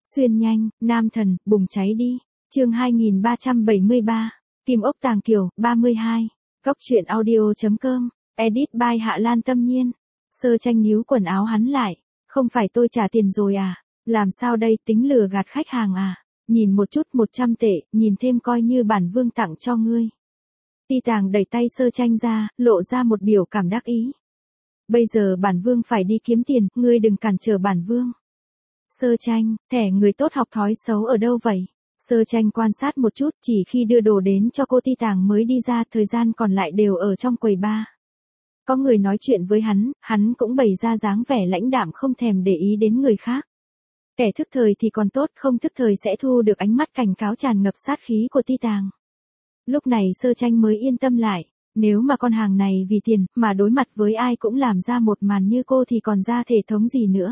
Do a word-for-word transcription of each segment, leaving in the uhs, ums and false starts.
Xuyên nhanh, nam thần, bùng cháy đi. Chương hai nghìn ba trăm bảy mươi ba. Kim ốc Tàng Kiều, ba mươi hai. Góc truyện audio chấm com. Edit by Hạ Lan Tâm Nhiên. Sơ Tranh níu quần áo hắn lại. Không phải tôi trả tiền rồi à? Làm sao đây, tính lừa gạt khách hàng à? Nhìn một chút một trăm tệ, nhìn thêm coi như bản vương tặng cho ngươi. Ti Tàng đẩy tay Sơ Tranh ra, lộ ra một biểu cảm đắc ý. Bây giờ bản vương phải đi kiếm tiền, ngươi đừng cản trở bản vương. Sơ Tranh, thẻ người tốt học thói xấu ở đâu vậy? Sơ Tranh quan sát một chút, chỉ khi đưa đồ đến cho cô Ti Tàng mới đi ra, thời gian còn lại đều ở trong quầy bar. Có người nói chuyện với hắn, hắn cũng bày ra dáng vẻ lãnh đạm không thèm để ý đến người khác. Kẻ thức thời thì còn tốt, không thức thời sẽ thu được ánh mắt cảnh cáo tràn ngập sát khí của Ti Tàng. Lúc này Sơ Tranh mới yên tâm lại, nếu mà con hàng này vì tiền mà đối mặt với ai cũng làm ra một màn như cô thì còn ra thể thống gì nữa.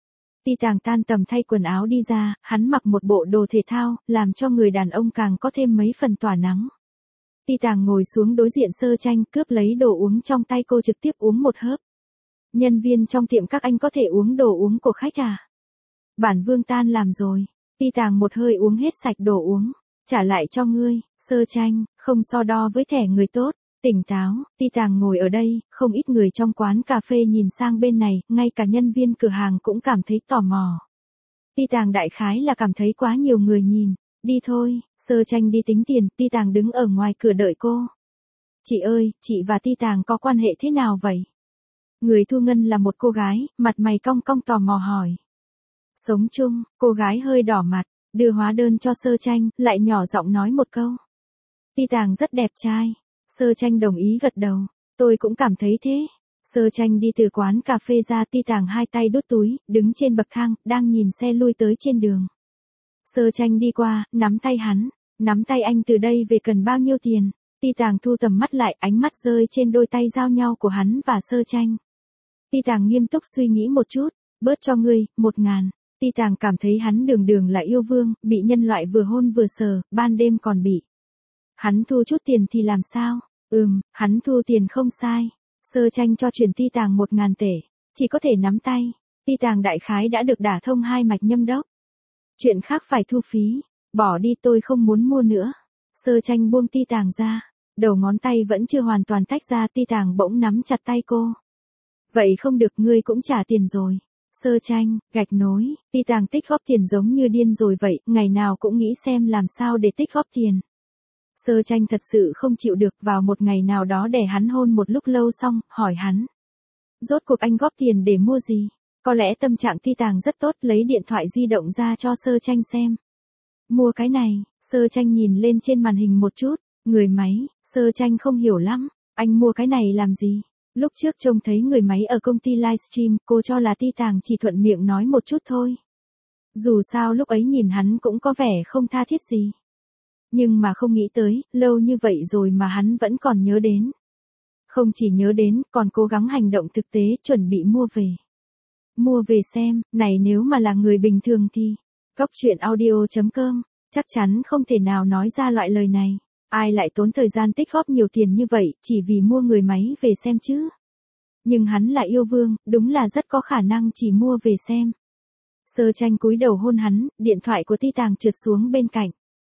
Ti Tàng tan tầm thay quần áo đi ra, hắn mặc một bộ đồ thể thao, làm cho người đàn ông càng có thêm mấy phần tỏa nắng. Ti Tàng ngồi xuống đối diện Sơ Tranh, cướp lấy đồ uống trong tay cô trực tiếp uống một hớp. Nhân viên trong tiệm các anh có thể uống đồ uống của khách à? Bản vương tan làm rồi. Ti Tàng một hơi uống hết sạch đồ uống. Trả lại cho ngươi. Sơ Tranh, không so đo với thẻ người tốt. Tỉnh táo, Ti Tàng ngồi ở đây, không ít người trong quán cà phê nhìn sang bên này, ngay cả nhân viên cửa hàng cũng cảm thấy tò mò. Ti Tàng đại khái là cảm thấy quá nhiều người nhìn. Đi thôi. Sơ Tranh đi tính tiền, Ti Tàng đứng ở ngoài cửa đợi cô. Chị ơi, chị và Ti Tàng có quan hệ thế nào vậy? Người thu ngân là một cô gái, mặt mày cong cong tò mò hỏi. Sống chung, cô gái hơi đỏ mặt, đưa hóa đơn cho Sơ Tranh, lại nhỏ giọng nói một câu. Ti Tàng rất đẹp trai. Sơ Tranh đồng ý gật đầu. Tôi cũng cảm thấy thế. Sơ Tranh đi từ quán cà phê ra, Ti Tàng hai tay đút túi, đứng trên bậc thang, đang nhìn xe lui tới trên đường. Sơ Tranh đi qua, nắm tay hắn. Nắm tay anh từ đây về cần bao nhiêu tiền? Ti Tàng thu tầm mắt lại, ánh mắt rơi trên đôi tay giao nhau của hắn và Sơ Tranh. Ti Tàng nghiêm túc suy nghĩ một chút. Bớt cho ngươi, một ngàn. Ti Tàng cảm thấy hắn đường đường là yêu vương, bị nhân loại vừa hôn vừa sờ, ban đêm còn bị. Hắn thu chút tiền thì làm sao? Ừm, hắn thu tiền không sai. Sơ Tranh cho chuyển Ti Tàng một ngàn tể. Chỉ có thể nắm tay. Ti Tàng đại khái đã được đả thông hai mạch nhâm đốc. Chuyện khác phải thu phí. Bỏ đi, tôi không muốn mua nữa. Sơ Tranh buông Ti Tàng ra. Đầu ngón tay vẫn chưa hoàn toàn tách ra, Ti Tàng bỗng nắm chặt tay cô. Vậy không được, ngươi cũng trả tiền rồi. Sơ Tranh, gạch nối, Ti Tàng tích góp tiền giống như điên rồi vậy, ngày nào cũng nghĩ xem làm sao để tích góp tiền. Sơ Tranh thật sự không chịu được, vào một ngày nào đó để hắn hôn một lúc lâu xong, hỏi hắn. Rốt cuộc anh góp tiền để mua gì? Có lẽ tâm trạng Ti Tàng rất tốt, lấy điện thoại di động ra cho Sơ Tranh xem. Mua cái này. Sơ Tranh nhìn lên trên màn hình một chút, người máy. Sơ Tranh không hiểu lắm, anh mua cái này làm gì? Lúc trước trông thấy người máy ở công ty livestream, cô cho là Ti Tàng chỉ thuận miệng nói một chút thôi. Dù sao lúc ấy nhìn hắn cũng có vẻ không tha thiết gì. Nhưng mà không nghĩ tới, lâu như vậy rồi mà hắn vẫn còn nhớ đến. Không chỉ nhớ đến, còn cố gắng hành động thực tế, chuẩn bị mua về. Mua về xem, này nếu mà là người bình thường thì. Góc truyện audio chấm com, chắc chắn không thể nào nói ra loại lời này. Ai lại tốn thời gian tích góp nhiều tiền như vậy, chỉ vì mua người máy về xem chứ? Nhưng hắn là yêu vương, đúng là rất có khả năng chỉ mua về xem. Sơ Tranh cúi đầu hôn hắn, điện thoại của Ti Tàng trượt xuống bên cạnh.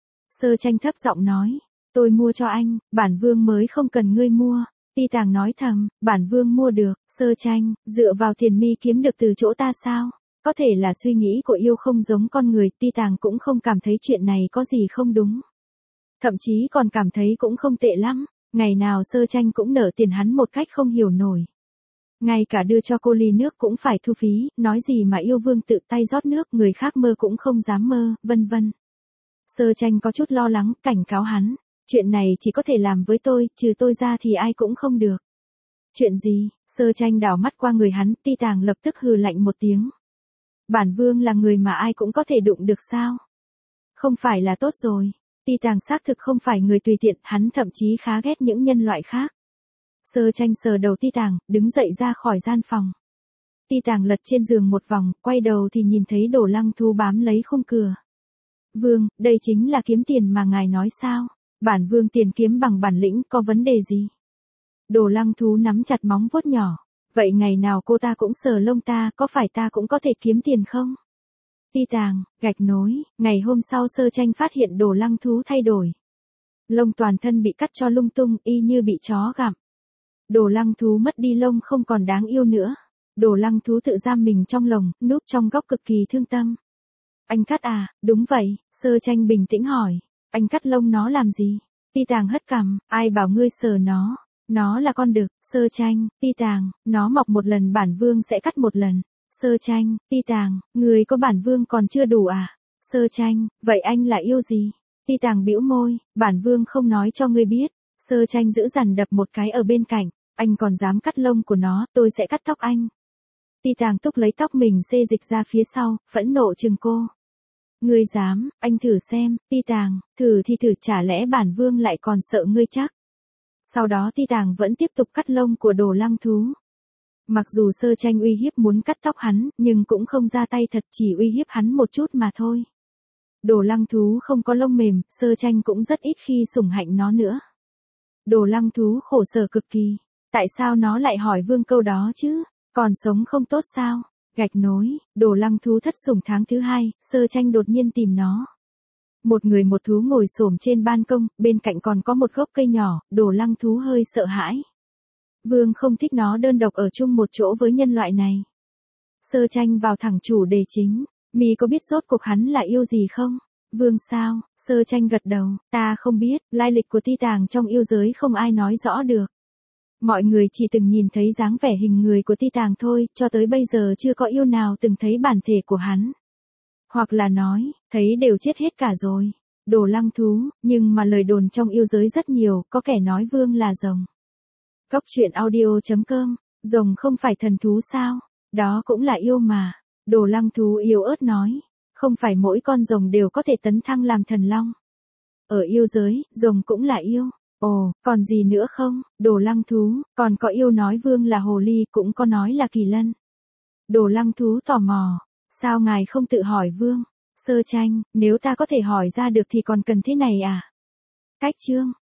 Sơ Tranh thấp giọng nói, tôi mua cho anh, bản vương mới không cần ngươi mua. Ti Tàng nói thầm, bản vương mua được. Sơ Tranh, dựa vào tiền mi kiếm được từ chỗ ta sao? Có thể là suy nghĩ của yêu không giống con người, Ti Tàng cũng không cảm thấy chuyện này có gì không đúng. Thậm chí còn cảm thấy cũng không tệ lắm, ngày nào Sơ Tranh cũng nợ tiền hắn một cách không hiểu nổi. Ngay cả đưa cho cô ly nước cũng phải thu phí, nói gì mà yêu vương tự tay rót nước, người khác mơ cũng không dám mơ, vân vân. Sơ Tranh có chút lo lắng, cảnh cáo hắn, chuyện này chỉ có thể làm với tôi, trừ tôi ra thì ai cũng không được. Chuyện gì? Sơ Tranh đảo mắt qua người hắn, Ti Tàng lập tức hừ lạnh một tiếng. Bản vương là người mà ai cũng có thể đụng được sao? Không phải là tốt rồi. Ti Tàng xác thực không phải người tùy tiện, hắn thậm chí khá ghét những nhân loại khác. Sơ Tranh sờ đầu Ti Tàng, đứng dậy ra khỏi gian phòng. Ti Tàng lật trên giường một vòng, quay đầu thì nhìn thấy Đồ Lăng Thú bám lấy khung cửa. Vương, đây chính là kiếm tiền mà ngài nói sao? Bản vương tiền kiếm bằng bản lĩnh, có vấn đề gì? Đồ Lăng Thú nắm chặt móng vuốt nhỏ. Vậy ngày nào cô ta cũng sờ lông ta, có phải ta cũng có thể kiếm tiền không? Ti Tàng, gạch nối, ngày hôm sau Sơ Tranh phát hiện Đồ Lăng Thú thay đổi. Lông toàn thân bị cắt cho lung tung y như bị chó gặm. Đồ Lăng Thú mất đi lông không còn đáng yêu nữa. Đồ Lăng Thú tự giam mình trong lồng, núp trong góc cực kỳ thương tâm. Anh cắt à, đúng vậy, Sơ Tranh bình tĩnh hỏi. Anh cắt lông nó làm gì? Ti Tàng hất cằm, ai bảo ngươi sờ nó? Nó là con đực. Sơ Tranh, Ti Tàng, nó mọc một lần bản vương sẽ cắt một lần. Sơ Tranh, Ti Tàng, người có bản vương còn chưa đủ à? Sơ Tranh, vậy anh là yêu gì? Ti Tàng bĩu môi, bản vương không nói cho ngươi biết. Sơ Tranh giữ dằn đập một cái ở bên cạnh, anh còn dám cắt lông của nó, tôi sẽ cắt tóc anh. Ti Tàng túc lấy tóc mình xê dịch ra phía sau, phẫn nộ chừng cô. Ngươi dám, anh thử xem, Ti Tàng, thử thì thử, chả lẽ bản vương lại còn sợ ngươi chắc. Sau đó Ti Tàng vẫn tiếp tục cắt lông của Đồ Lăng Thú. Mặc dù Sơ Tranh uy hiếp muốn cắt tóc hắn, nhưng cũng không ra tay thật, chỉ uy hiếp hắn một chút mà thôi. Đồ Lăng Thú không có lông mềm, Sơ Tranh cũng rất ít khi sủng hạnh nó nữa. Đồ Lăng Thú khổ sở cực kỳ. Tại sao nó lại hỏi vương câu đó chứ? Còn sống không tốt sao? Gạch nối, Đồ Lăng Thú thất sủng tháng thứ hai, Sơ Tranh đột nhiên tìm nó. Một người một thú ngồi xổm trên ban công, bên cạnh còn có một gốc cây nhỏ, Đồ Lăng Thú hơi sợ hãi. Vương không thích nó đơn độc ở chung một chỗ với nhân loại này. Sơ Tranh vào thẳng chủ đề chính. Mi có biết rốt cuộc hắn là yêu gì không? Vương sao? Sơ Tranh gật đầu, ta không biết, lai lịch của Ti Tàng trong yêu giới không ai nói rõ được. Mọi người chỉ từng nhìn thấy dáng vẻ hình người của Ti Tàng thôi, cho tới bây giờ chưa có yêu nào từng thấy bản thể của hắn. Hoặc là nói, thấy đều chết hết cả rồi. Đồ Lăng Thú, nhưng mà lời đồn trong yêu giới rất nhiều, có kẻ nói Vương là rồng. Cốc truyện audio chấm com, rồng không phải thần thú sao? Đó cũng là yêu mà. Đồ Lăng Thú yếu ớt nói, không phải mỗi con rồng đều có thể tấn thăng làm thần long. Ở yêu giới, rồng cũng là yêu. Ồ, còn gì nữa không? Đồ Lăng Thú, còn có yêu nói Vương là hồ ly, cũng có nói là kỳ lân. Đồ Lăng Thú tò mò, sao ngài không tự hỏi Vương? Sơ Tranh, nếu ta có thể hỏi ra được thì còn cần thế này à? Cách chương